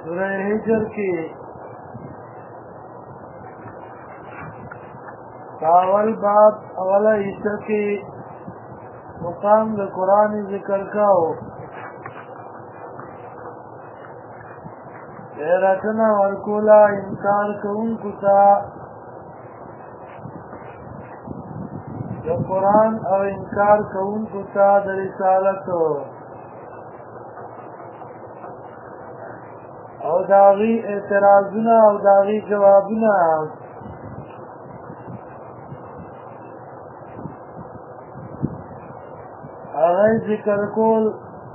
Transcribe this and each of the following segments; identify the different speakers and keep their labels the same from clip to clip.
Speaker 1: سورہ ہجر کی اول باب اولا حصہ کی مقام د قرآن ذکر کاو حیرتنا ورکولا انکار کونکو تا د قرآن او انکار کونکو تا د رسالتو او داغی اعتراضنا او داغی جوابنا آغای ذکر کول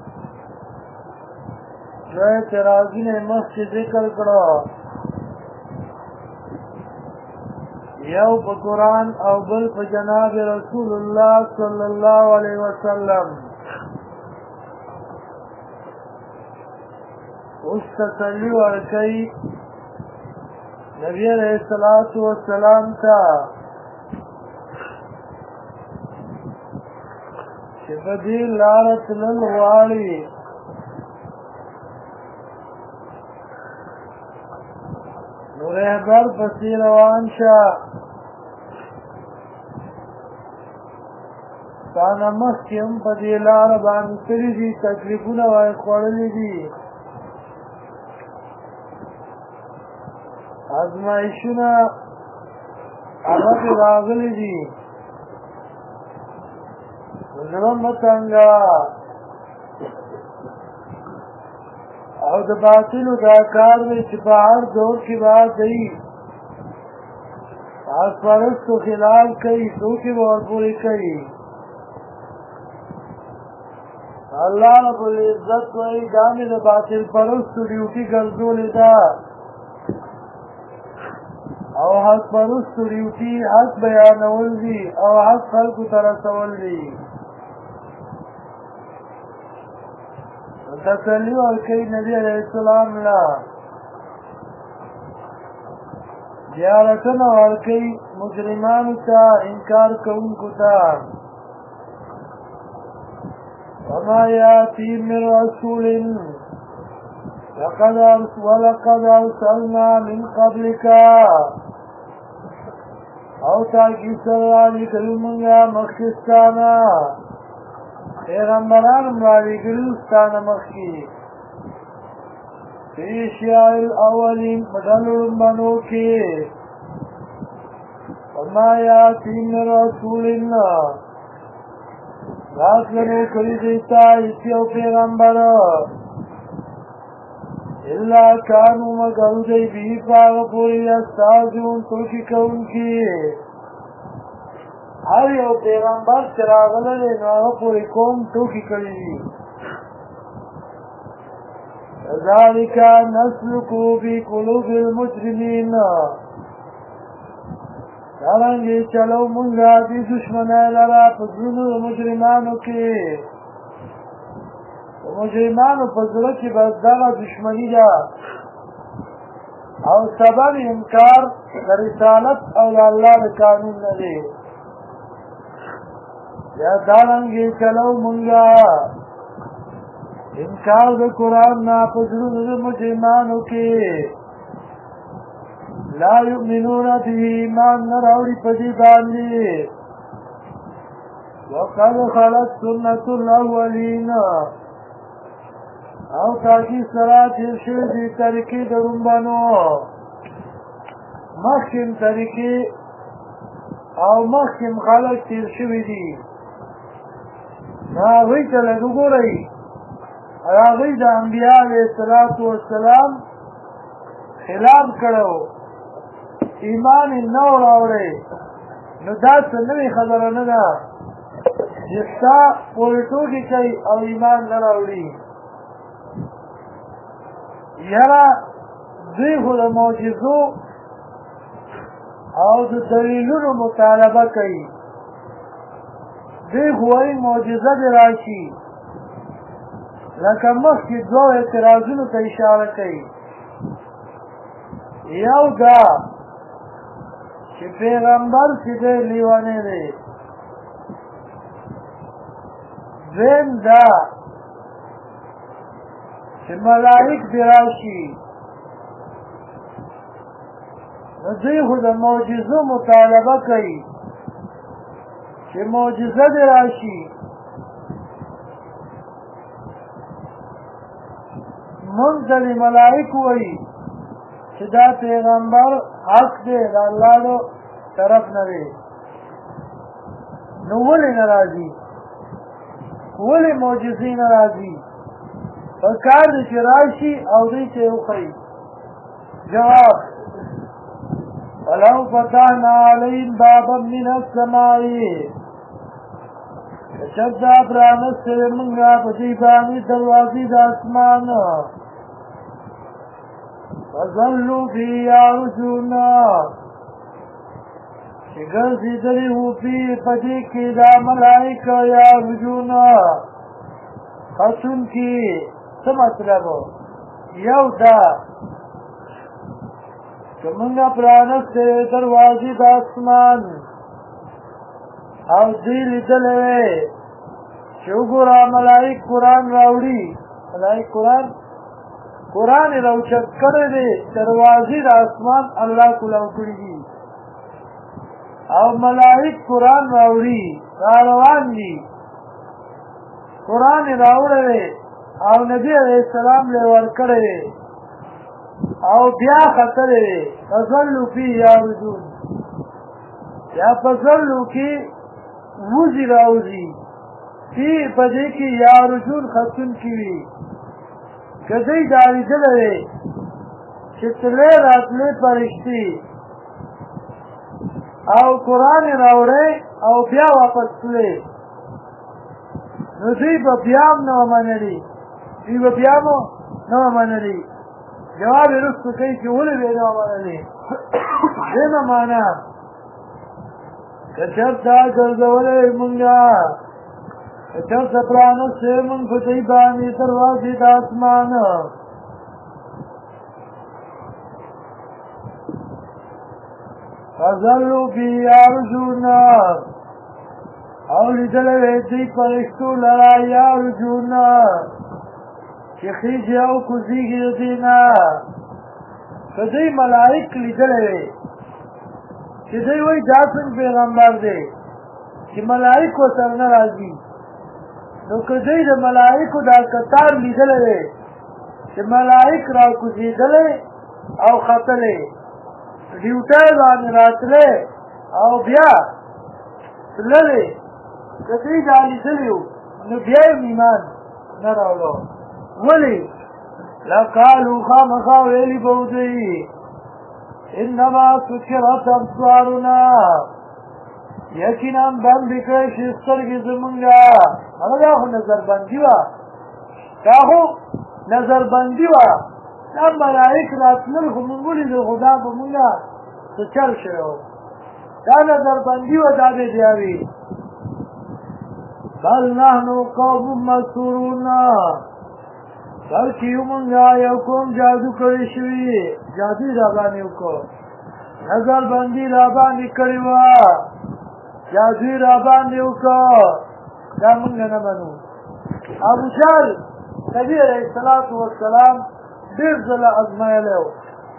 Speaker 1: جو اعتراضین مخی ذکر کرو یو پا قرآن او بل پا جناب رسول اللہ صلی اللہ علیہ وسلم اس تسلی ورکی نبی علیہ السلام تا چې په دې لاره تلل غواړي نو رهبر پسې روان شه تا نه مخکې هم په دې لاره باندې تللي دي تکلیفونه وایې خوړلي دي ازمایښونه هغه پرې راغلي دي زړه مه تنګه او د باطلو دا کار دی چې په هر دور کې به دی حق پرستو خلاف کوي ټوکې به ورپورې کوي الله رب العزت وایي دا مې د باطل پرستو ډیوټي ګرځولې ده او حق پرستو ډیوټي حق بیانول دي او حق خلکو ته رسول دي تسلی ورکی نبی علیہ السلام لا زیارتنا ورکی مجرمانو تا انکار کونکو تا وما یاتی من رسول ولقد ارسلنا من قبلك او تاکی سرالی کلمنگا مخشستانا پیغمبران مرالی گلوستان مخی فی اشیاء الاولین مدلون بنو کی وما یاتی من رسول اللہ راسلنو کلی دیتا اسیو پیغمبر اللہ کانو مگرو دی بی پاغپوری استازون توکی کون کی هر یو پیغمبر چې راغلی دی نو هغه پورې قوم ټوکې کړي دي ذلک نسلکو فی قلوب المجرمین دارنګې چلو مونږه دې دشمنۍ لره په زړونو د مجرمانو کې د مجرمانو په زړه کې بس دغه دشمني ده او سبب انکار د رسالت او د الله د قانون نه دی یا دارنگی چلو منگا انکار دا قرآن نا پسرون دا مجرمانو کی لا یؤمنون دی ایمان نراوڑی پدی باندی وقد خلت سنت الاولین او تاکی صلاة ترشو دی طریقی درون بانو مخشم طریقی او مخشم خلق ترشوی دی هغوی ته لږ وګورئ هغوی د انبیا علیه السلام خلاف کړی ایمان یې نه و راوړی نو دا څه نوې خبره نه ده چې ستا پورې ټوکې کوي او ایمان نه راوړي یاره دوی خو د معجزو او د دلیلونو مطالبه کوي دوی خواهی معجزه دی راشي لکه مخکې دوه اعتراضونو ته اشاره کوي یو دا چې پیغمبر چې دی لیونی دی دویم دا چې ملائک دی راشي دوی خو د معجزو مطالبه کوي چې معجزه دې راشي. مونږ ته د ملائکو وایي چې دا پیغمبر حق دی د الله طرف نه دی. نو ولې نه راځي؟ ولې معجزې نه راځي؟ په کار دی چې راشي او دوی ته یې وښیي. جواب: ولو فتحنا عليهم بابا من السماء چرته پرانستې مونږه په دې باندې دروازې د اسمان فظلوا فيه يعرجون چې ګرځېدلي وو په دې کې دا ملائکه یعرجون خصونکي. څه مطلب؟ یو دا که مونږه پرانستې دروازې د اسمان او دوی لیدلی وی چې وګوره ملائک قرآن راوړي، ملائک قرآن یې راوچت کړی دی، دروازې د اسمان الله کولاو کړي دي او ملائک قرآن راوړي، را روان دي. قرآن یې راوړی دی او نبي علیه السلام له ورکړی دی او بیا ختلی دی. فظلوا فيه یعرجون، یا فظلوا کې وزي راوزي فی پدې کې یعرجون خصون کی وي. کدی داری دلوي چې تلې راتلې فرشتي او قرآن راوړې او بیا واپس تلې، نو دوی به بیا هم نه منلي، دوی به بیا هم نه منلي. جواب یې رسو کوي چې ولې به نه منلي. دېمه معنا که چرته ګرځولی مونږه، که چرته پرانستې مونږ په دوی باندې دروازې د اسمان فظلوا فيه یعرجون او لیدلی وی دوی فرشتو لرا یعرجون چې خیږي او کوزیږي د دوی نه. که دوی ملائک لیدلی وی چې دوی وایي دا څنګه پیغمبر دی چې ملائک ورسره نه راځي، نو که دوی د ملائکو دا کتار لیدلی دی چې ملائک راکوزېدلی او ختلی، ډیوټۍ باندې راتلی او بیا تللی، که دوی دا لیدلی وو نو بیا یې ایمان نه راوړو. ولې؟ لقالو خامخا ویلي به دوی انما سکرت ابصارنا، یقینا بندې کړی شي سترګې زمونږه. هغه دا خو نظربندي وه، دا خو نظربندي وه. دا ملائک راتلل خو مونږ ولیدل، خو دا به مونږه څه چل شوی و، دا نظربندي وه، دا به بیا وي. بل نحن قوم مسحورون، بلکې یو مونږه یو قوم جادو کړی شوي، جادو یې راباندې وکړو، نظربندي راباندې کړې وه، جادو یې راباندې وکړو، دا مونږ نه منو. ابوجهل نبي علیه السلام ډېر ځله ازمایلی و.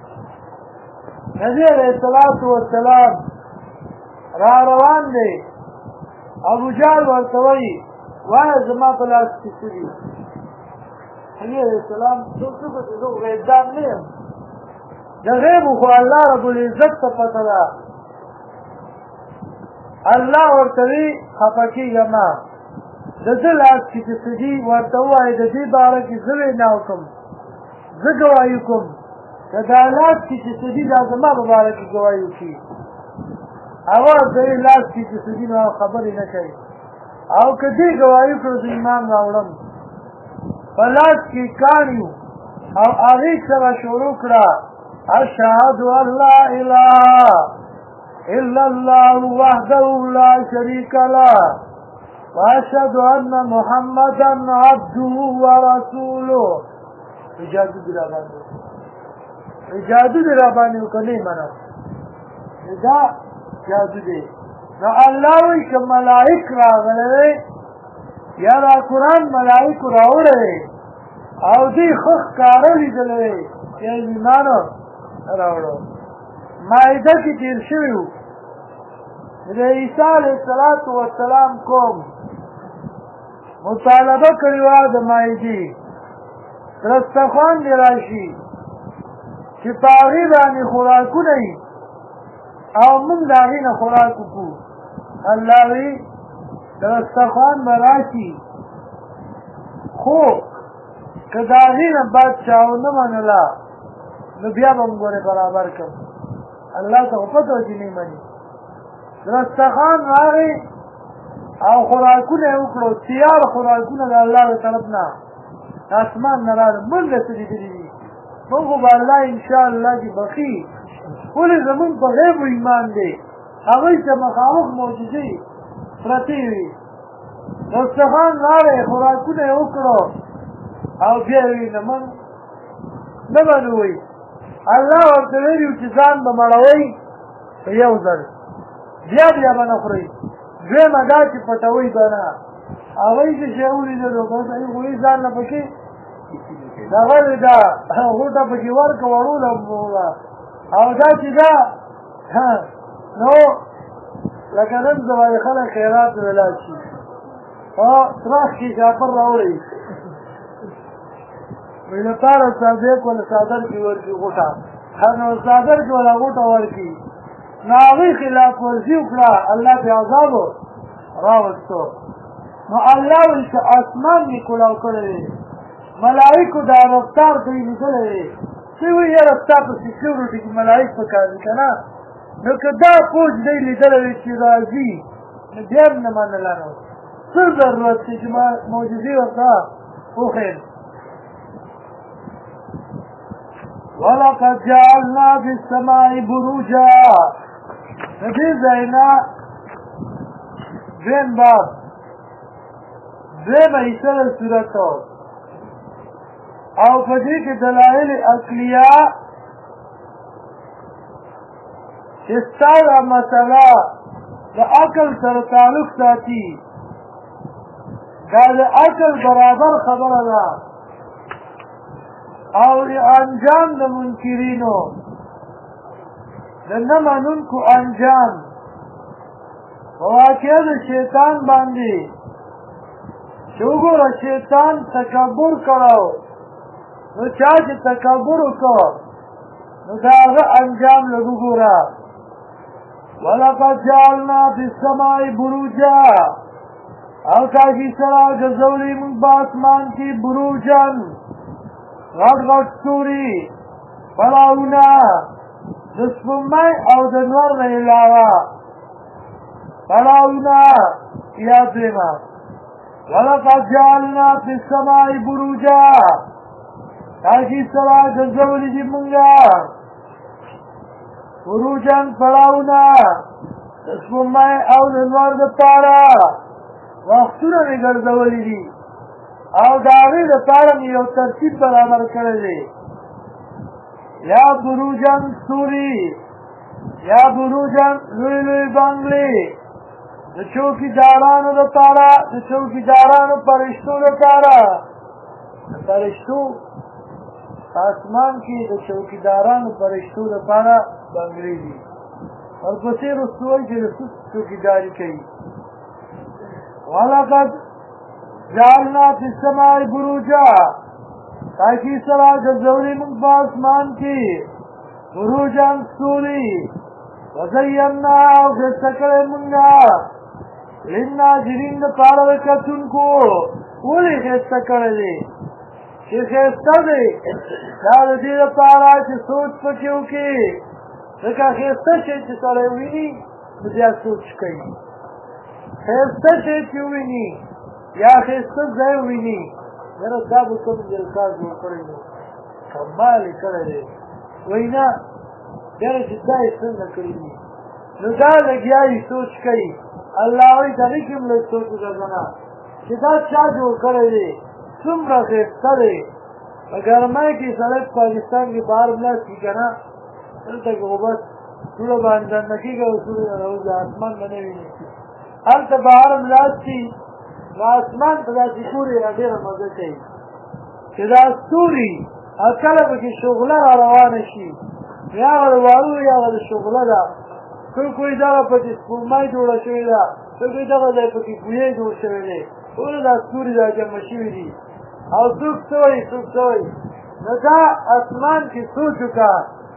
Speaker 1: نبي علیه السلام را روان دی، ابوجهل ورته وایي وایه زما په لاس کې څه دي؟ نبي علیه السلام څوک څه پسې زه غیبدان نه یم، د غیبو خو الله رب العزت ته پته ده. الله ورته وي خفه کېږه مه، د ده لاس کې چې څه دي ورته ووایه د دې باره کې زه وینا وکړم، زه ګواهي کوم، که دا لاس کې چې څه دي دا زما په باره کې ګواهي وکړي. هغه ورته وي لاس کې چې څه دي نو خبرې نه کوي، او که دې ګواهي وکړو زه ایمان راوړم. په لاس کې کاڼي او هغې سره شروع کړه اشهد ان لا اله الا الله وحده لا شريك له واشهد ان محمدا عبده ورسوله. جادو دی را باندې وکړه، نه منه، دا جادو دی. نو الله وایي که ملائک راغلی یا دا قرآن ملائکو راوړی او دوی ښه ښکاره لیدلی یا ایمان راوړو. مائده کې تیر شوي وو د عیسی علیه السلام قوم مطالبه کړې وه د مائدې دسترخوان دې راشي چې په هغې باندې خوراکونه وي او موږ د هغې نه خوراک وکړو الله وی دسترخوان به راشي خو که د هغې نه بعد چا ونه منله نو بیا به موږ ورې برابر کړو الله ته خو پته وه چې نه مني دسترخوان راغی او خوراکونه یې وکړو تیار خوراکونه د الله د طرف نه اسمان نه راغله موږ څه لیدلي دي موږ خو به الله انشاءالله چې بخي ولې زمونږ په غیبو ایمان دی هغوی ته مخامخ معجزې پرتې وي دسترخوان راغی خوراکونه یې وکړو او بیا وي نه من نه به نو وایي الله ورته ویلي و چې ځان به مړوئ په یو ځل بیا به نه خورئ دویمه دا چې پټوئ به نه هغوی چې شی ولیدلو بس هغوی ځان نه پکې دغه دا غوټه پکې ورکه وړوله او دا چې دا نو لکه نن زمانې خلک خیرات ولاړ شي په تراخ کې جعفر راوړئ وی لپاره صادق ولا صادر کې ورکړي غوټه نو صادر کې ولا غوټه ورکړي نو هغوی خلاف ورزي وکړه الله پې عذاب راوستو نو الله وایي چې اسمان مې کلاو کړی دی ملایکو دا رفتار دوی لیدلی دی چې وایي یاره ستا په سکیورټي کې ملایک پکار دي که نه نو که دا فوج دی لیدلی دی چې راځي نو بیا هم نه منله نو څه ضرورت دی چې معجزې ورته وښیم ولقد جعلنا في السماء بروجا دې ځای نه دویم باب دویمه حصه د صورت او په دې کې دلایل عقلیه چې ستا دا مسله د عقل سره تعلق ساتي دا د عقل برابر خبره ده او انجام د منکرینو د نه منونکو انجام په واقعه د شیطان باندې چې وګوره شیطان تکبر کړو نو چا چې تکبر وکړو نو د هغه انجام لږ وګوره ولقد جعلنا فی السماء بروجا او تاکي سره ګرځولي موږ په اسمان کې بروجن غټ غټ ستوري پړاوونه د سپوږمۍ او د نور نه علاوه پړاوونه یا دویمه ولقد جعلنا فی السماء بروجا تاکي سره ګرځولي دي موږ بروجن پړاوونه د سپوږمۍ او د نور دپاره وختونه مې ګرځولي دي او د هغې دپاره مې یو ترتیب برابر کړی دی یا بروجن ستوري یا بروجن لوی لوی بنګلې د چوکیدارانو دپاره د چوکیدارانو فرشتو دپاره د فرشتو آسمان کې د چوکیدارانو فرشتو دپاره بنګلې دي ورپسې رستو وایي چې د چوکیداري کوي ولقد جعلنا فی السماء بروجا تاکي سره ګرځولي موږ په اسمان کې بروجن ستوري وزینا او ښایسته کړی موږ للناظرین دپاره د کتونکو ولې ښایسته کړی دی چې ښایسته دی دا د دې دپاره چې سوچ پکې وکړي ځکه ښایسته شی چې سړی ویني نو بیا سوچ کوي ښایسته شی چې ویني یا ښایسته ځای ویني یاره دا به کوم کار جوړ کړی دی کمال یې کړی دی وایي نه یاره چې دا یې څنګه کړي دي نو دا لګیا یې سوچ کوي الله وایي دغې کې هم لږ سوچ وکړه نه چې دا چا جوړ کړی دی څومره ښایسته دی په ګرمۍ کې سړی په پاکستان کې بهر ولاړ شي که نه دلته کې خو بس سوړه باندې دننه کېږي او سوړه راوځي اسمان به نه ویني هلته بهر ولاړ شي نو اسمان ته داسې ګوري ډېره مزه کوي چې دا ستوري او کله پکې شغله را روانه شي یا هغه د وارو یا هغه د شغله ده څوک وایي دغه پکې سپوږمۍ جوړه شوې ده څوک وایي دغه ځای پکې کویې جوړ شوی دی ټول دا ستوري دا جمع شوي دي او څوک څه وایي څوک څه وایي نو دا اسمان کې سوچ وکړه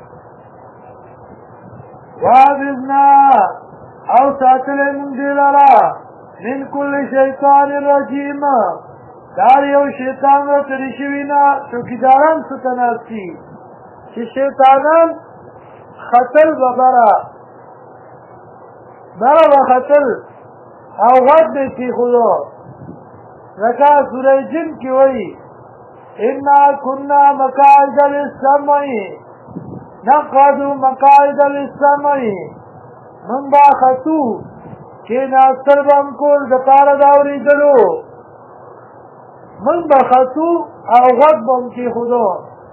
Speaker 1: وحفظنا او ساتلی مونږ دې لره من کل شیطان رجیم دار یو شیطان را تری شوي نه چوکیداران څه ته ناست دي چې شیطانان خطل به بره به خطل او غد به کېښودو لکه سوره جن کې وایي انا كنا مقاعد للسمع نقعد مقاعد للسمع من با خطو کېناستل به هم کول د پاره د اورېدلو من به خطو او غد به هم کېښودو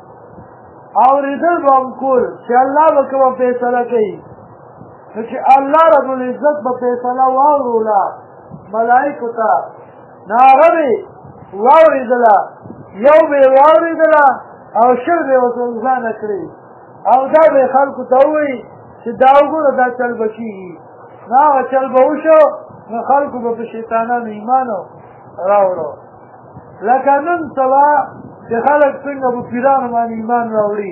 Speaker 1: اورېدل به هم کول چې الله به کومه فیصله کوي نو چې الله رب العزت به فیصله واوروله ملایکو ته نو هغه به واورېدله یو به یې واورېدله او شل به یې ورته ځانه کړي او دا به یې خلکو ته ووایي چې دا وګوره دا چل به کېږي نو هغه چل به وشو نو خلکو به په شیطانانو ایمان راوړو لکه نن سبا چې خلک څنګه په پیرانو باندې ایمان راوړي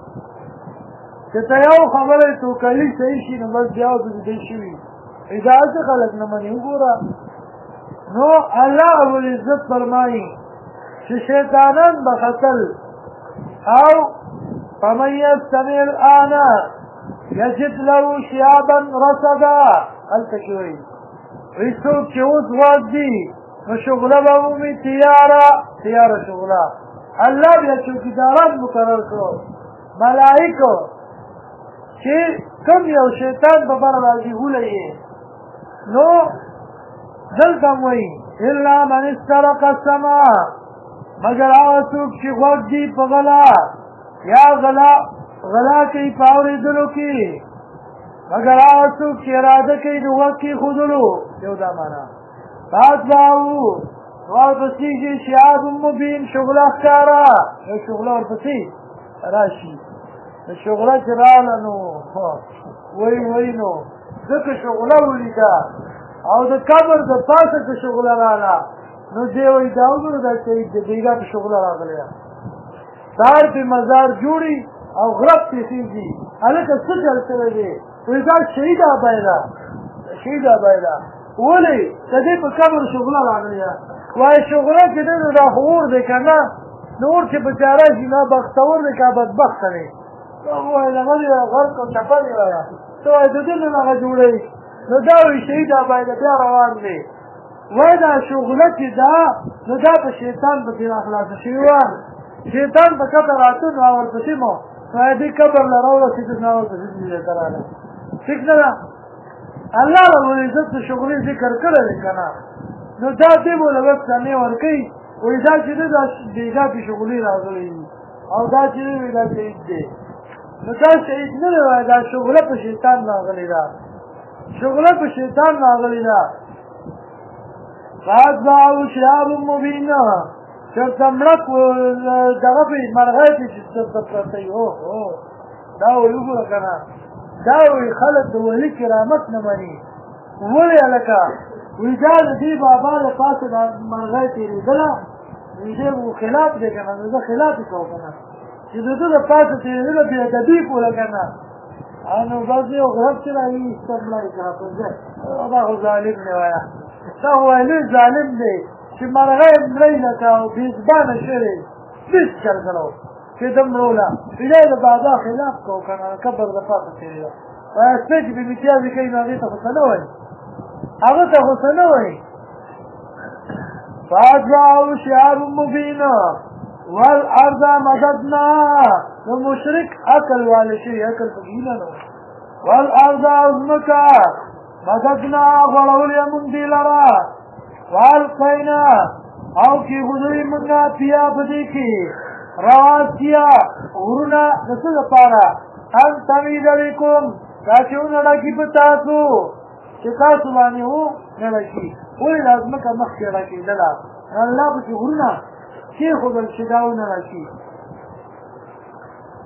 Speaker 1: چې ته یو خبره توکلي صحیح شي نو بس بیا ورته دې شوي دا څه خلک نه مني وګوره نو الله رب العزت فرمایي چې شیطانان به خطل او فمن یستمع الآن یجد له شهابا رصدا هلته کې وایي وایي څوک چې اوس واږدي نو شغله به مومي تیاره شغله الله بیا چوکیداران مقرر کړو ملائکو چې کوم یو شیطان به بر راځي ولیې نو دلته هم وایي الا من استرق السمع مگر هغه څوک چې غوږ دي په غلا یا غلا کوي په اورېدلو کې مگر هغه څوک چې اراده کوي د غوږ کېښودلو یو دا معنا فاتبعو ورپسې چې شهاب مبین شغله ښکاره یو شغله ورپسې راشي د شغله چې راغله نو وایي نو ځکه شغله ولیده او د قبر د پاسه که شغله راغله نو دی وایي دا وګوره دا شهید د بیګا په شغله راغلی سهار پې مزار جوړي او غرب پې خېږي هلکه څه چل شوی دی وایي دا شهید ابی ده شهید ابی ده ولې د دې په قبر شغله راغلی ده وایي شغله چې دی نو دا خو اور دی که نه نو اور چې بچاره شي نه بختور دی که بدبخته دی وایي دغه دی غرق او چپه دی وایه ته وایي د دې نه هغه جوړوي نو دا وایي شهید ابی ده بیا روان دی وای دا شغله چې دا نو دا په شیطان پسې راخلاصه شوي وه شیطان په کته راته نو ورپسې مو وایي دې قبر له راورسېده نو ورپسې دې ته راغله ټیک نه ده الله رب العزت د شغلې ذکر کړی دی که نه نو دا دې به له بس سمې ورکوي وایي دا چې دی دا بېګا پې شغلې راغلی دي او دا چې دی وایي دا شهید دی نو دا شهید نه دی وایي دا شغله په شیطان راغلی ده شغله په شیطان راغلی ده فاتبعو شهاب مبین چرته مړک دغه پې مرغۍ پې چې چرته پرته وي دا وایي وګوره که نه دا وایي خلک د ولي کرامت نه مني ولې هلکه وایي دا د دې بابا د پاسه دا مرغۍ تېرېدله وایي دی خلاف دی که نه نو زه خلاف یې کوم که نه چې د ده د پاسه تېرېدله بې ادبي کوله که نه نو بس یو غرب چې را ویسته مړی که نه په ځای دا خو ظالم دی وایه دا وایي لوی ظالم دی چې مرغۍ مړی لکه او بېزبانه شوې هېڅ چل کړو چې ده مړوله دی د بابا خلاف کوو که نه قبر د پاسه تېرېده وایي سپی چې بې متیازې کوي نو هغې ته خو څه نه وایي هغه ته خو څه نه وایي فاتبعو شهاب مبین والارض مددناها نو مشرک عقل والی شوي عقل پکې نه نو والارض ځمکه مددناها غوړولې مونږ دې لره والقینا او کېښودلې مونږه فیها په دې کې رواسیا غرونه د څه لپاره ان تمید بکم دا چې ونړکي په تاسو چې تاسو باندې ونړکي ولې دا ځمکه مخکې ړکېدله الله پسې غرونه کېښودل چې دا ونړکي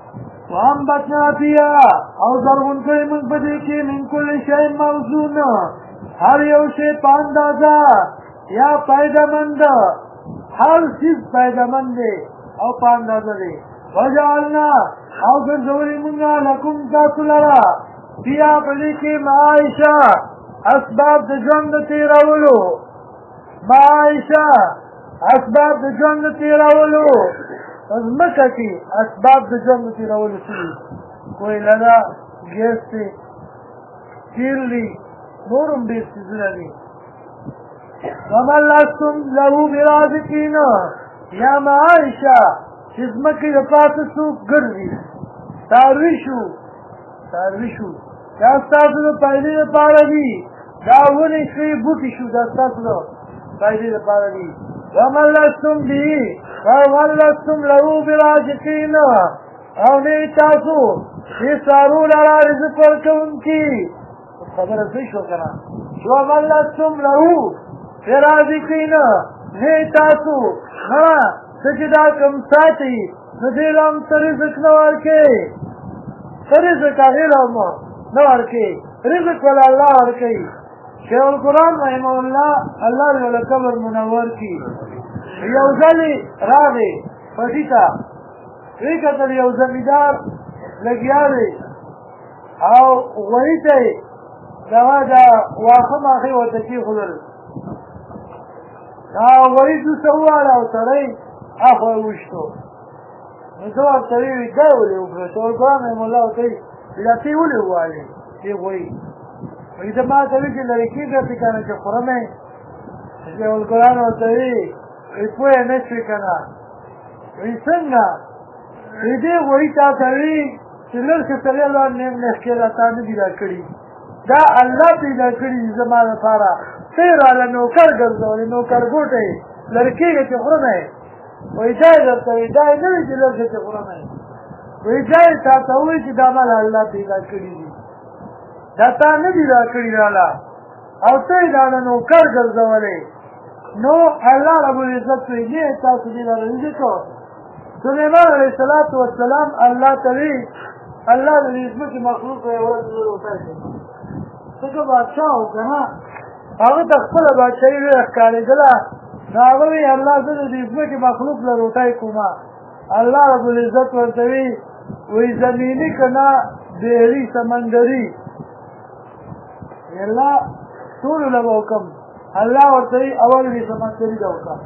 Speaker 1: وانبتنا فيها او زرغن کړی موږ په دې کې من کل شی موزون هر یو شی په اندازه یا پیدامند هر چیز پیدامند دی او په اندازه دی وجعلنا او ګرځولي موږ لکم تاسو لره بیا په دې کې معایشه اسباب د ژوند تېرولو معایشه اسباب د ژوند تېرولو ځمکه کې اسباب د ژوند تېرولو شوي کویله ده ګیس دی تیل دی نور هم ډېر څیزونه دي ومن لستم له برازقین یا معایشه چې ځمکې د پاسه څوک ګرځي څاروي شو دا ستاسو د فایدې لپاره دي دا ونې شوې بوټي شو دا ستاسو د فایدې لپاره دي ومن لستم به ومن لستم له برازقین او نه تاسو دې څارو لره رزق ورکوونکي خبره صحیح شو که نه ومن لستم له برازقین نه تاسو نه څه چې دا کوم ساتي نو دې له هم څه رزق نه ورکوي څه رزق هغې له هم نه ورکوي رزق ولا الله ورکوي شیخ القرآن رحمه الله الله دې له قبر منور کړي یو ځلې راغی پټي ته ویې کتل یو زمیندار لګیا دی او غوړي ته یې دغه دا واښه ماښې ورته کېښودل دا غوړي دوسه وواړه او سړی اخوا یې وویشتو نو زه ورته ویې دا یې ولې وکړه شیخ القرآن رحمه الله ورته وایي دا ته یې ولې ووالې دې غوړي وایي ته ما ته وایي چې لرې کېږه چې که نه چې خورم یې شیخ القرآن ورته وایي پوه نه شوې که نه وایي څنګه وایي دې غوړي تا ته وایي چې لږ څه سړی الله نېغ نېغ کېده تا نه دي را کړي دا الله پیدا کړي دي زما لپاره ته یې راله نوکر ګرځولې نوکر ګوټه یې لرې کېږه چې خورم یې وایي دا یې درته وایي دا یې نه وایي چې لږ څه چې خورم یې وایي دا یې تا ته وایي چې دا مال الله پیدا کړي دي دا تا نه دي را کړي راله او ته یې راله نوکر ګرځولې نو الله رب العزت وایي نه تاسو دې راله رزق سلیمان علیه السلام الله ته وایي الله د دې ځمکې مخلوق یې ورځ وتای څنګه بادشاه و که نه هغه ته خپله بادشاهي ډېره ښکارېدله نو هغه وایي الله زه د دې ځمکې مخلوق له روټۍ کومه الله رب العزت ورته وایي زمیني که نه بحري سمندري الله ټولو له به وکړم الله ورته وایي اول دې سمندري له وکړه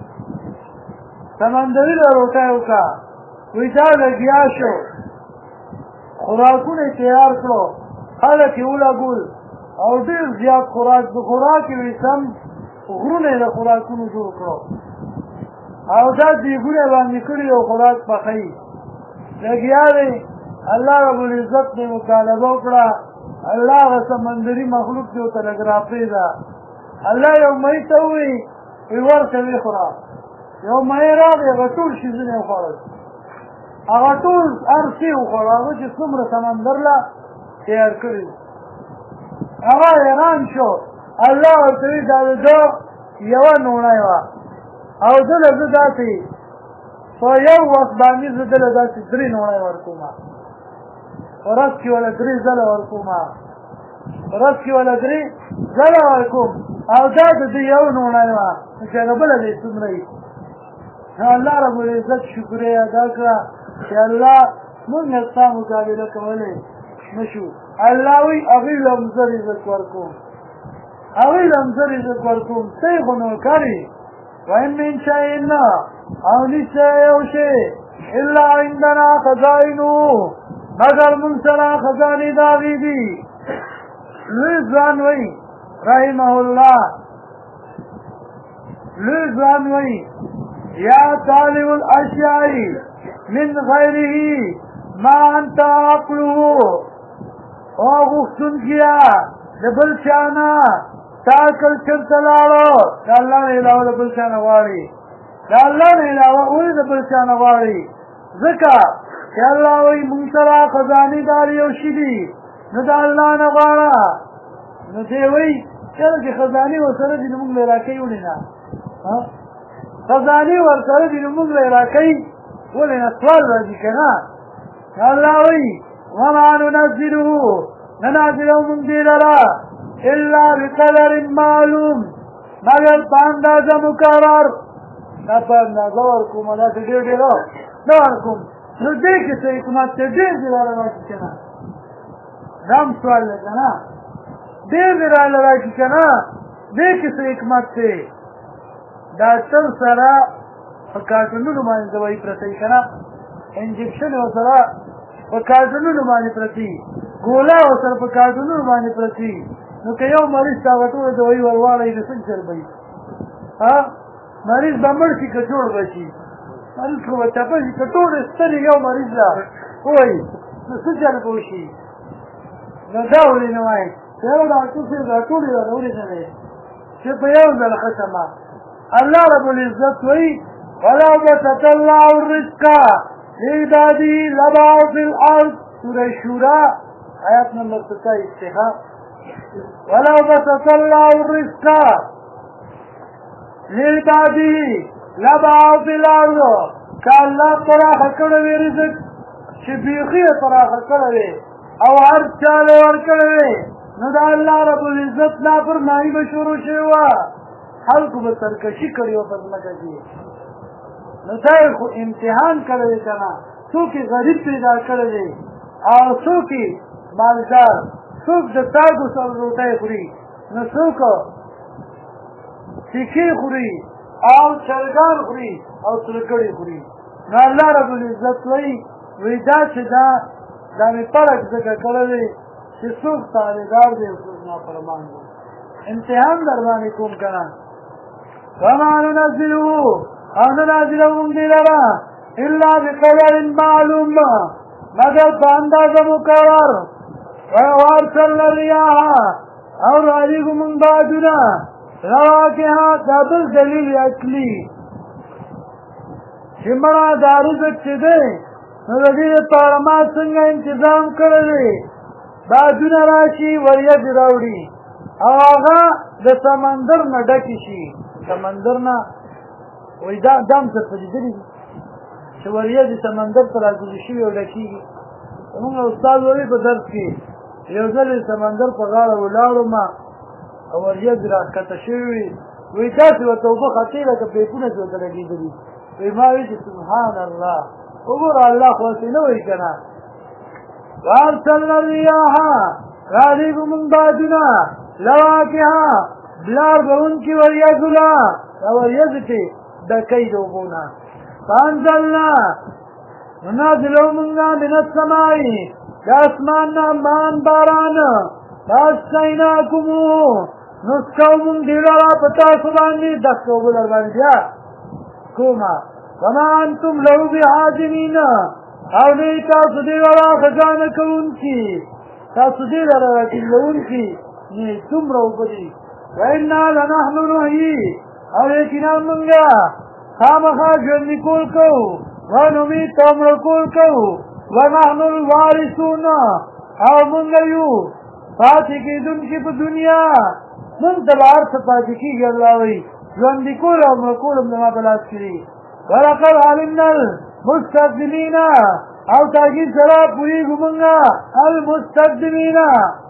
Speaker 1: سمندري له روټۍ وکړه وایي دا لګیا شو خوراکونه یې تیار کړو خلک یې ولګول او ډېر زیات خوراک د خوراک یې وایي سم غرونه یې د خوراکونو جوړ کړو او دا دیګونه یې باندې کړي او خوراک پخوي لګیا دی الله رب العزت نه مکالبه وکړه الله هغه سمندري مخلوق دی ورته لږ راپرېږده الله یو مۍ ته ووایي وایي ورشه ویې یو مۍ راغی هغه ټول شیزونه یې وخوړل هغه ټول هر څه یې وخوړ هغه چې څومره سمندر له تیار کړي هغه حیران شو الله ورته وایي دا د ده یوه نوڼۍ وه او ده له زه داسې په یو وخت باندې زه ده له داسې 3 نوڼۍ ورکومه ورځ کې وله 3 ځله ورکومه ورځ کې وله 3 ځله ورکوم او دا د ده یو نوڼۍ وه چې هغه بله دی څومره وي الله رب العزت شکریه ادا کړه چې الله موږ نه ستا مقابله کولی نه شو الله وایي هغوی له هم زه رزق ورکوم هغوی له هم زه رزق ورکوم ته یې خو نوکر یې وإن من شيء او نشته یو شی الا عندنا خزائنه مگر موږ سره خزانې د هغې دي لوی ځوان وایي رحمه الله لوی ځوان وایي یا طالب الاشیاء من غیره ما انت عقله او غوښتونکیه د بل چا نه تا عقل چېرته لاړو د الله نه علاوه د بل چا نه غواړي د الله نه علاوه ولې د بل چا نه غواړي ځکه چې الله وایي موږ سره خزانې دار یو شي دي نو د الله نه غواړه نو دی وایي چېرې چې خزانې ورسره دي نو موږ له راکوي ولې نه خزانې ورسره دي نو موږ له راکوي ولې نه سوال راځي که نه الله وی وما ننزله ننازله من دی لرا الا بقدر معلوم مگر په اندازه مقرر دا په اندازه ورکوم دا ډېر ډېر نه ورکوم نو دې کې څه حکمت دی ډېر ډېر راځي که نه دام سوال دی که نه ډېر ډېر راځي که نه دې کې څه حکمت دی ډاکټر سره په کارټونونو باندې دوايي پرته وي که نه انجکشن ورسره په کارټونونو باندې پرتې ګوله ورسره په کارټونونو باندې پرتې نو که یو مریض ته هغه ټوله دوايي ور واړوي نو څنګه چل به وي مریض به مړ شي که جوړ به شي مریض خو به چپه شي که ټولې سترې یو مریض له ووایي نو څه چل به وشي نو دا ولې نه وایي چې یو ډاکټر صاحب دا ټولې راته ورېښنې چې په یو ځل ختمه الله رب العزت وایي ولو بسط الله الرزق لعباده لبغوا في الارض سوره شورى آیات نمبر 27 ولو بسط الله الرزق لعباده لبغوا في الارض که الله پراخه کړی وي رزق چې بیخي یې پراخه کړی وي او هر چا له ورکړی وي نو د الله رب العزت نافرماني به شروع شوې وه خلکو به سرکشي کړې وه په ځمکه کې نو دا یې خو امتحان کړی دی که نه څوک یې غریب پیدا کړی دی او څوک یې مالدار څوک د تاګو سره روټۍ خوري نو څوک سیکې خوري او چرګان خوري او ترکړې خوري نو الله رب العزت وایي دا چې دا مې فرق ځکه کړی دی چې څوک تابعدار دی او څوک نافرمان دی امتحان در باندې کوم که نه وما ننزله او ننازله من دی لرا الا بقدر معلوم مگر په اندازه مقرر وارسلنا الرياح او رالیږو موږ بادونه رواکها دا بل دلیل عقلي چې مړه دا رزق چې دی نو د دې دپاره ما څنګه انتظام کړی دی بادونه راشي وریځې راوړي او هغه د سمندر نه ډکې شي سمندر نه وایي دا هم درته لیدلي دي چې وریځې سمندر ته راګوزې شوي او ډکېږي زمونږ استاد وایي په درس کې یو ځل سمندر په غاړه ولاړم او وریځې راښکته شوي وي وایي داسې ورته اوبه ختې لکه پیپونه چې ورته لګېدلي وایي ما وایي چې سبحان الله وګوره الله خو هسې نه وایي که نه وارسلنا الرياح رالیږو موږ بادونه لواکها بلار بونکي وریځونه دا وریځې چې ډکۍ د اوبو نه فانزلنا ننازلو موږ من السماء د اسمان نه مان باران فاسقیناکموه نو څکو موږ دې لره په تاسو باندې دښته اوبه در باندې بیا کومه وما انتم له بحاجمین او نه تاسو دې لره خزانه کوونکي تاسو دې لره راټینګوونکي نه څومره اوبه دي وانا لنحن نحیي او یقینا موږ خامخا ژوندي کول کوو ونمیت او مړه کول کوو ونحن الوارثون او موږ یو پاتې کېدونکي په دنیا موږ ته به هر څه پاتې کېږي الله وایي ژوندي کول او مړه کول هم زما په لاس کې دي ولقد علمنا المستقدمین او تاکید سره پوهېږو موږ المستقدمین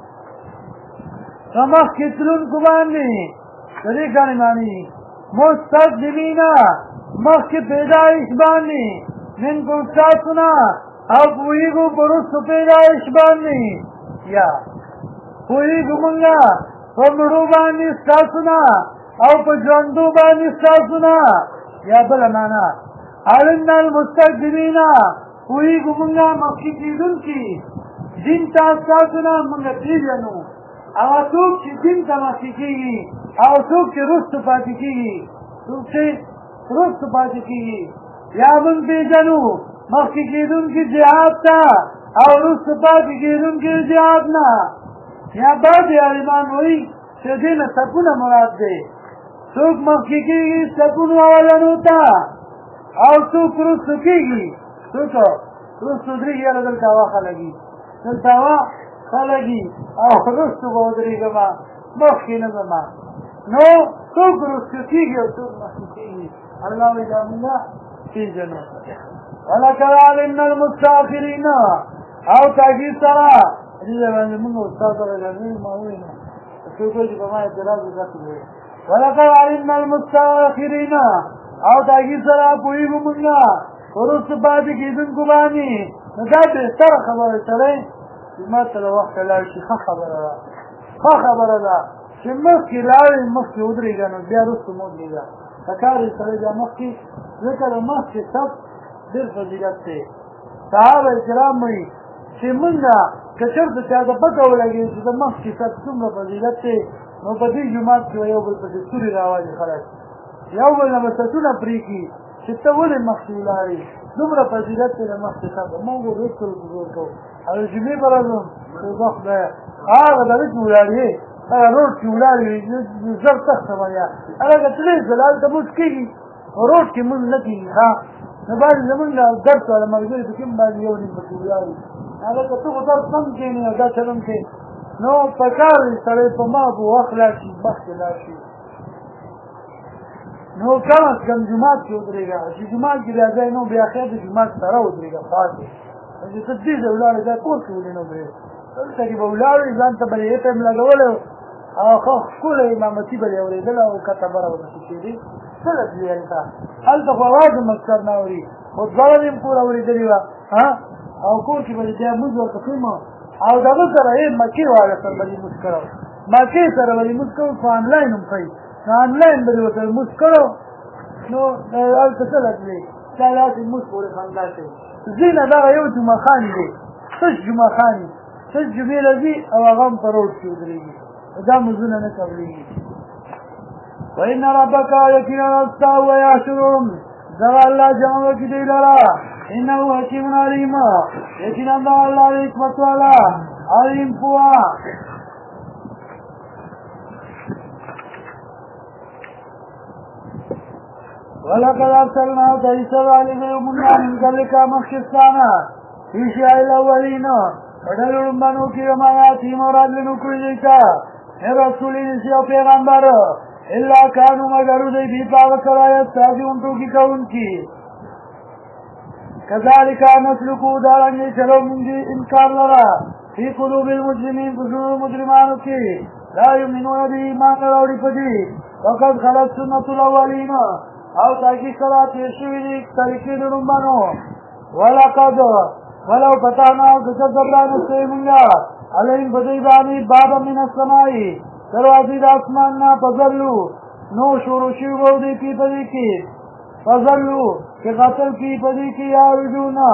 Speaker 1: په مخکې تلونکو باندې د دې ګڼې معنې مستقدمین مخکې پیدایش باندې منکم ستاسو نه او پوهېږو په وروستو پیدایش باندې یا پوهېږو موږ په مړو باندې ستاسو نه او په ژوندو باندې ستاسو نه یا بله معنا علمنا المستقدمین پوهېږو موږ مخکې کېدونکي دین ته ستاسو نه موږ پېژنو او څوک چې دین ته مخکې کېږي او څوک چې وروستو پاتې کېږي څوک چې وروستو پاتې کېږي یا موږ پېژنو مخکې کېدونکي جهاد ته او وروستو پاتې کېدونکي جهاد نه یا بعضې عالمان وایي چې دې نه سپونه مراد دی څوک مخکې کېږي سپونو اولنو ته او څوک وروستو کېږي څوک وروستو درېږي یاره دلته هوا ښه لګي دلته هوا ښه لګي او وروستو به ودرېږم مخکې نه ځم نو څوک وروستو کېږي او څوک مخکې کېږي الله وایي دا موږ پیژنو. ولقد علمنا المستاخرین او تاکید سره دې باندې موږ استاد راغلی ما وینو څه کوي چې ما اعتراض وکړ. ولقد علمنا المستاخرین او تاکید سره پوهیږو موږ ورسته پاتې کېدونکو باندې نو دا بهتره خبره سره ما ته وخت لاړ شي. ښه خبره ده چې مخکې لاړې مخکې ودرېږه نو بیا وروسته مه ودرېږه. پکار دی سړی بیا مخکې ځکه د مخکې صف ډېر فضیلت دی. صحابه کرام وایي چې مونږ که چېرته چا ته پته ولګېږي چې د مخکې صف څومره فضیلت دی نو په دې جومات کې به یو بل پسې تورې راوالي خلک یو بل نه به ستونه پرېږدي چې ته ولې مخکې ولاړې دومره فضیلت دی د مخکې صف. موږ ورسره زور کوو او د جمعې په ورځ دوزخ دی هغه دغه کې ولاړې هغه روډ کې ولاړې زر تخته وایه هغه تللی ځل هلته مونځ کېږي روډ کې مونځ نه کېږي ښه نو باندې زمونږ درس والا ملګري په کوم باندې یو نیم پکې ولاړې هغه که ته خو درس هم کښېنې او دا چلم کې نو پکار دی سړی په ما په وخت لاړ شي مخکې لاړ شي. نو کم از کم جومات کې ودرېږه چې جومات کې بیا ځای نو بیا خیر د جومات سره ودرېږه پاتې چې ته دې ځای ولاړې دا کور کې ولې نه ودرېږه دلته کې به ولاړې ځان ته به یې ټایم لګولی او ښه ښکله امامتي به یې اورېدله او کته بره به پسې کېدې څه ده دې هلته هلته خو اواز هم اکثر نه اوري خطبه به هم کور اورېدلې وه او کور کې به دې بیا مونځ ورته کوم او دغه سره یې مکې والا سره به دې مونځ کړی مکې سره به دې مونځ کوو خو آنلاین هم ښایي نو آنلاین به دې ورته مونځ کړو نو هلته څه لګوې دا داسې مونځ پورې خندا کوي. ځینه دغه یو جمعه خان دی تش جمعه خان تش جمعې له ځي او هغه هم په روډ کې ودرېږي دا مونځونه نه قبلېږي. وإن ربك يقينا ستا ويحشرهم دغه الله جمع وکړي دوی لره انه حکیم علیم یقینا دغه الله د حکمت والا علیم پوه. ولقد ارسلنا عیسی علیه من قبلک مخکستانه فی شیع الاولین ډېرو لومبانو کې رمایاتي مرادلنو کړي دی کا رسول انسی او پیغمبر الا کانو مگر دوی بی پاو سرایت سازی انتو کی کون کی کذالک نسلکو دارنگی چلو منگی انکار لرا فی قلوب المجرمین بزرور مجرمانو کی لا یمنون بی ایمان لراوڑی پدی وقد خلق سنت الاولین او تاکی سرا تیرشوی دی طریقی درنبانو ولقد ولو پتانا کسر زبرانو سیمنگا علیہم فضیبانی بابا من السمائی دروازی دا اسمان نا پزلو نو شروع شیو گو کی پدی کی پزلو کہ قتل کی پدی کی یاردونا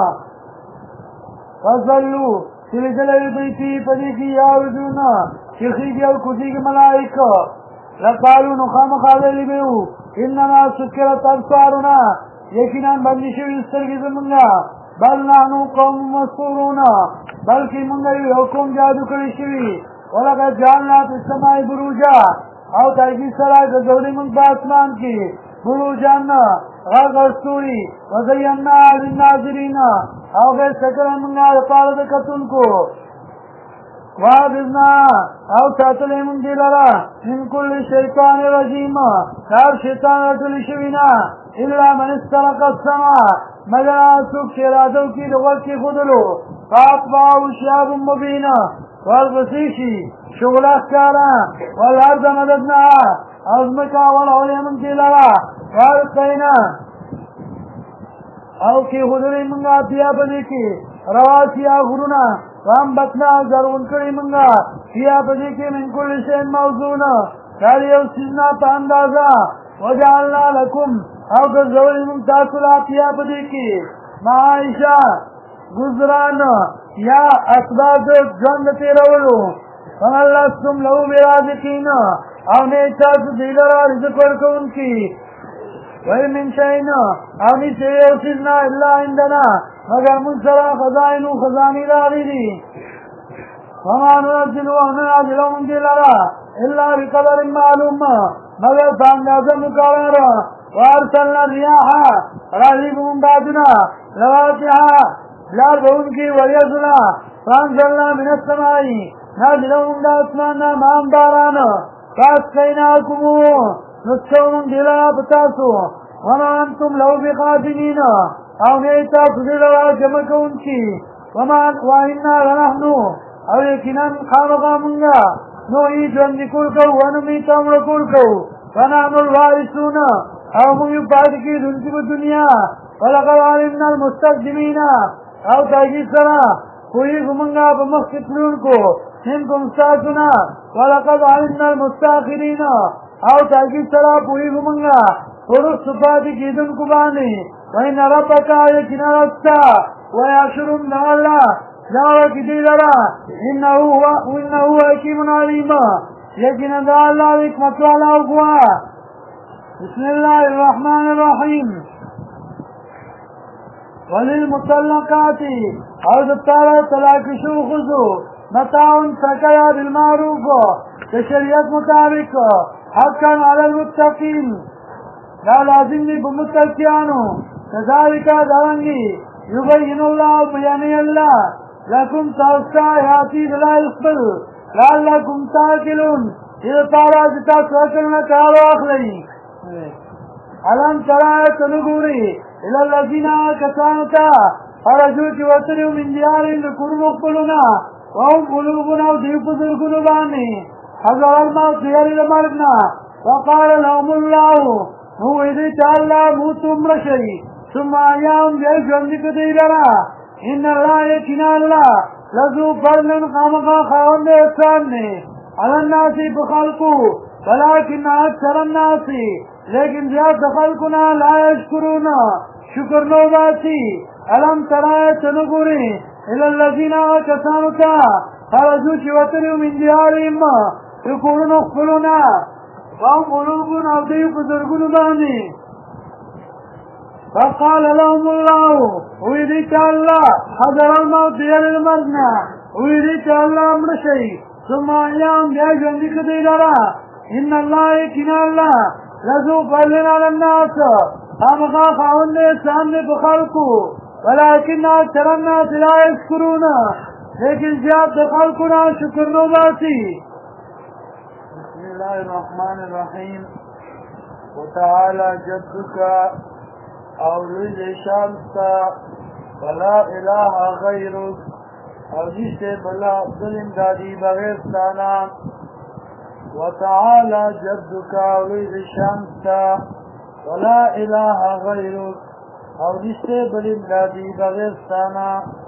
Speaker 1: پزلو چلی جلوی دی کی پدی کی یاردونا چخی گیا کسی کی ملائک لقالو نخام خاضلی بیو اننا سکرت ابصارنا یقیناً بندی شوی استرگی زمنگا بل نحنو قوم مسطورونا بلکی منگوی حکم جادو کری شوی ولقد جعلنا فی السماء بروجا او تاکی سرائی گزوری من باسمان کی بروجانا غرق استوری وزینا للناظرین او غیر سکر منگا پارد کتن کو وابزنا او ساتلی من دیلرا من کل شیطان رجیم کار شیطان رجلی شوینا الا من استرق السماء مگر آسوک شیرادو کی دغل کی خودلو فاطباو شیاب مبینا والبسیشی شغلات کارا والارض مددنا ازمکا والعولی من دیلرا والقینا او کی خودلی منگا پیا بدی کی رواسیا غرونا وام بطنا زرون کری منگا پیا بدی کی من کل شین موضوعنا کاری او سیزنا پا اندازا وجعلنا لکم او گزولی من تاثلا پیا بدی کی معایشہ گزران یا اسباب جند تیرولو فماللستم لہو برازقین او نیچاس دیلرا رزق ورکون کی وی من شئینا او نیچے اوسیزنا اللہ عندنا مگر منصرا خزائنو خزانی داری دی وما ننزلو وننزلو من دیلرا اللہ بقدر معلوم مگر فاندازا مقرر وارسلنا الریاحا راضیب من بعدنا لواتحا لار بون کی وریزنا فانزلنا من السمائی نازلو من دا اسماننا مام بارانا فاسقیناکمو نسکو من دیلرا پتاسو وما انتم له بخازنين او نیتا سزر را جمع کونکی وإنا لنحن او یقینا خامقا منگا نوحی جوند کول کو ونمیتا امر کول کو ونحن الوارثون او منگی پادکی دنکی کو دنیا ولقد علمنا المستقدمین او تاکی سرا کوئی منگا بمخصفلون کو منکم ساسنا ولقد علمنا المستاخرین او تاکی سرا کوئی منگا ورس پادکی دن کو بانی وإن ربك يكنا رستا ويعشرون الله جاوك ديلرا إنه حكيم عليم يكنا الله حكمة على أقوى. بسم الله الرحمن الرحيم. وللمطلقات عوض الطالة طلاق شوخزو متاع سكرا بالمعروف تشريعت مطابق حقا على المتقين لا لازم بمتقيانو كذلك دارنگی یبین اللہ بیانی اللہ لکم توسع آیاتی دلائل خبر لعلکم تاکلون اذا پارا جتا سوکرنا کارو اخلی علم ترائے تنگوری الالذین کسانتا فرجو کی وطریو من دیارین لکن مقبلنا وهم قلوبنا ودیو پذر قلوبانی حضر الموت دیاری لمرگنا وقال لهم اللہ هو اذا تعالی موتم رشی ثم آیام بیل جوندی کدی لرا ان اللہ یکنا اللہ لذو فضل خامقا خواند احسان نے علی الناسی بخلقو ولیکن اکثر الناسی لیکن زیاد خلقنا لا یشکرون شکر نو باسی علم ترائے تنگوری الالذین کسانتا خرجو چوتریو من دیاریم یکورون اخفلونا وهم قلوبون عبدیو بزرگون بانی فقال لهم الله ويريك الله حضر الموت يلي المرنا ويريك الله امر شيء ثم ايام بيجن دي لرا ان الله يكنا الله لذو فضل على الناس امغا خاون سامنے بخلقو ولكن اكثر الناس لا يشكرون لیکن زیاد خلقنا شکر نو باسی. بسم الله الرحمن الرحيم. وتعالى جدك اولوی شانتا ولا الہ غیرک اور جس سے بلا ظلم دادی بغیر سانا وتعالی جدک اولوی شانتا ولا الہ غیرک اور جس سے بلم دادی بغیر سانا